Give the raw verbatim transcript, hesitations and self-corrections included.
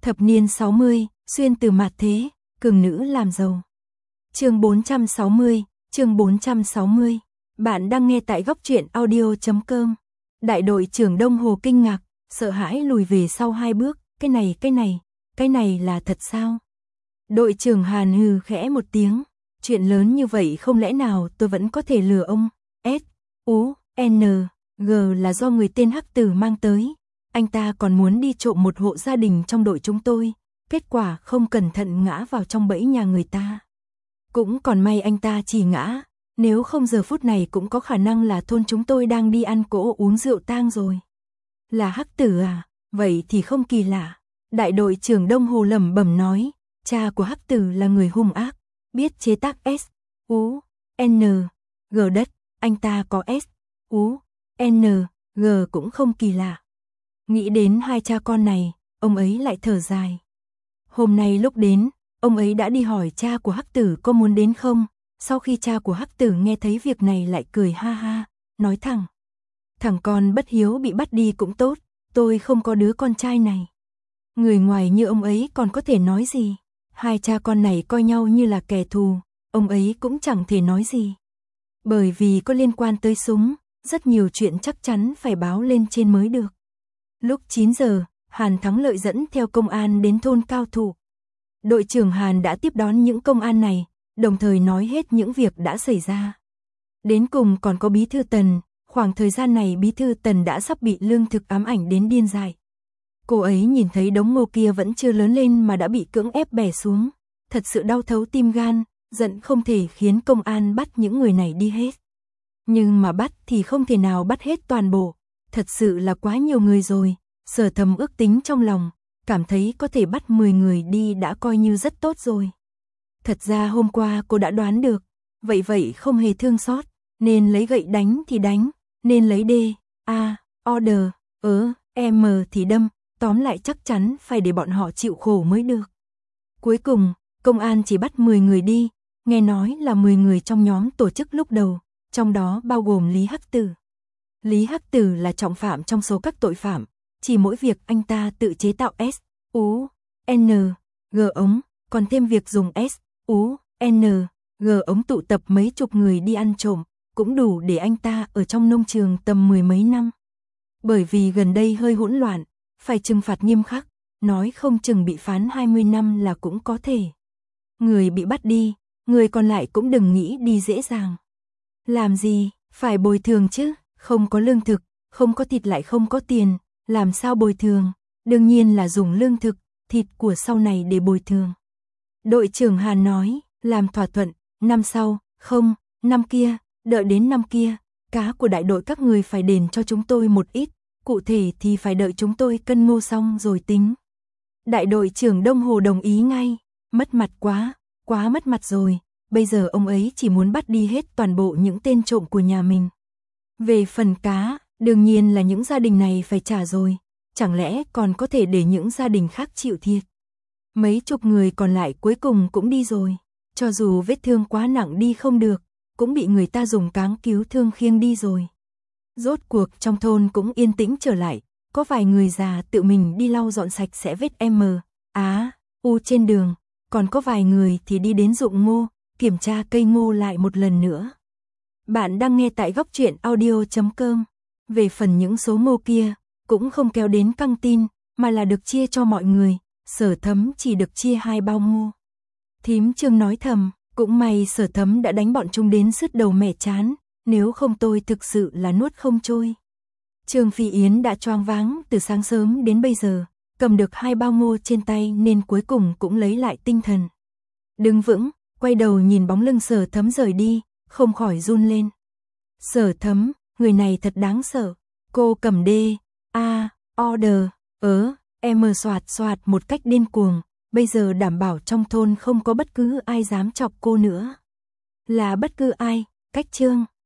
Thập niên sáu mươi, xuyên từ mạt thế, cường nữ làm giàu. Chương bốn trăm sáu mươi, chương bốn trăm sáu mươi. Bạn đang nghe tại góc truyện audio chấm com. Đại đội trưởng Đông Hồ kinh ngạc, sợ hãi lùi về sau hai bước, cái này, cái này, cái này là thật sao? Đội trưởng Hàn hừ khẽ một tiếng, chuyện lớn như vậy không lẽ nào tôi vẫn có thể lừa ông? S, U, N, G là do người tên Hắc Tử mang tới. Anh ta còn muốn đi trộm một hộ gia đình trong đội chúng tôi, kết quả không cẩn thận ngã vào trong bẫy nhà người ta. Cũng còn may anh ta chỉ ngã, nếu không giờ phút này cũng có khả năng là thôn chúng tôi đang đi ăn cỗ uống rượu tang rồi. Là Hắc Tử à? Vậy thì không kỳ lạ. Đại đội trưởng Đông Hồ lẩm bẩm nói, cha của Hắc Tử là người hung ác, biết chế tác S, U, N, G đất, anh ta có S, U, N, G cũng không kỳ lạ. Nghĩ đến hai cha con này, ông ấy lại thở dài. Hôm nay lúc đến, ông ấy đã đi hỏi cha của Hắc Tử có muốn đến không, sau khi cha của Hắc Tử nghe thấy việc này lại cười ha ha, nói thẳng. Thằng con bất hiếu bị bắt đi cũng tốt, tôi không có đứa con trai này. Người ngoài như ông ấy còn có thể nói gì, hai cha con này coi nhau như là kẻ thù, ông ấy cũng chẳng thể nói gì. Bởi vì có liên quan tới súng, rất nhiều chuyện chắc chắn phải báo lên trên mới được. Lúc chín giờ, Hàn Thắng Lợi dẫn theo công an đến thôn Cao Thụ. Đội trưởng Hàn đã tiếp đón những công an này, đồng thời nói hết những việc đã xảy ra. Đến cùng còn có bí thư Tần, khoảng thời gian này bí thư Tần đã sắp bị lương thực ám ảnh đến điên dại. Cô ấy nhìn thấy đống ngô kia vẫn chưa lớn lên mà đã bị cưỡng ép bẻ xuống, thật sự đau thấu tim gan, giận không thể khiến công an bắt những người này đi hết. Nhưng mà bắt thì không thể nào bắt hết toàn bộ, thật sự là quá nhiều người rồi. Sở Thấm ước tính trong lòng, cảm thấy có thể bắt mười người đi đã coi như rất tốt rồi. Thật ra hôm qua cô đã đoán được, vậy vậy không hề thương xót, nên lấy gậy đánh thì đánh, nên lấy D, A, order, ớ, M thì đâm, tóm lại chắc chắn phải để bọn họ chịu khổ mới được. Cuối cùng, công an chỉ bắt mười người đi, nghe nói là mười người trong nhóm tổ chức lúc đầu, trong đó bao gồm Lý Hắc Tử. Lý Hắc Tử là trọng phạm trong số các tội phạm. Chỉ mỗi việc anh ta tự chế tạo S, U, N, G ống, còn thêm việc dùng S, U, N, G ống tụ tập mấy chục người đi ăn trộm, cũng đủ để anh ta ở trong nông trường tầm mười mấy năm. Bởi vì gần đây hơi hỗn loạn, phải trừng phạt nghiêm khắc, nói không chừng bị phán hai mươi năm là cũng có thể. Người bị bắt đi, người còn lại cũng đừng nghĩ đi dễ dàng. Làm gì, phải bồi thường chứ, không có lương thực, không có thịt lại không có tiền. Làm sao bồi thường? Đương nhiên là dùng lương thực, thịt của sau này để bồi thường. Đội trưởng Hàn nói, làm thỏa thuận, năm sau, không, năm kia, đợi đến năm kia, cá của đại đội các người phải đền cho chúng tôi một ít, cụ thể thì phải đợi chúng tôi cân ngô xong rồi tính. Đại đội trưởng Đông Hồ đồng ý ngay, mất mặt quá, quá mất mặt rồi, bây giờ ông ấy chỉ muốn bắt đi hết toàn bộ những tên trộm của nhà mình. Về phần cá, đương nhiên là những gia đình này phải trả rồi, chẳng lẽ còn có thể để những gia đình khác chịu thiệt. Mấy chục người còn lại cuối cùng cũng đi rồi, cho dù vết thương quá nặng đi không được, cũng bị người ta dùng cáng cứu thương khiêng đi rồi. Rốt cuộc trong thôn cũng yên tĩnh trở lại, có vài người già tự mình đi lau dọn sạch sẽ vết M, Á, U trên đường, còn có vài người thì đi đến ruộng ngô, kiểm tra cây ngô lại một lần nữa. Bạn đang nghe tại góc truyện audio chấm com. Về phần những số ngô kia, cũng không kéo đến căng tin, mà là được chia cho mọi người, Sở Thấm chỉ được chia hai bao ngô. Thím Trương nói thầm, cũng may Sở Thấm đã đánh bọn chúng đến sứt đầu mẻ chán, nếu không tôi thực sự là nuốt không trôi. Trương Phi Yến đã choáng váng từ sáng sớm đến bây giờ, cầm được hai bao ngô trên tay nên cuối cùng cũng lấy lại tinh thần. Đứng vững, quay đầu nhìn bóng lưng Sở Thấm rời đi, không khỏi run lên. Sở Thấm, người này thật đáng sợ. Cô cầm D, A, order, ớ, M soạt soạt một cách điên cuồng, bây giờ đảm bảo trong thôn không có bất cứ ai dám chọc cô nữa. Là bất cứ ai, cách Trương,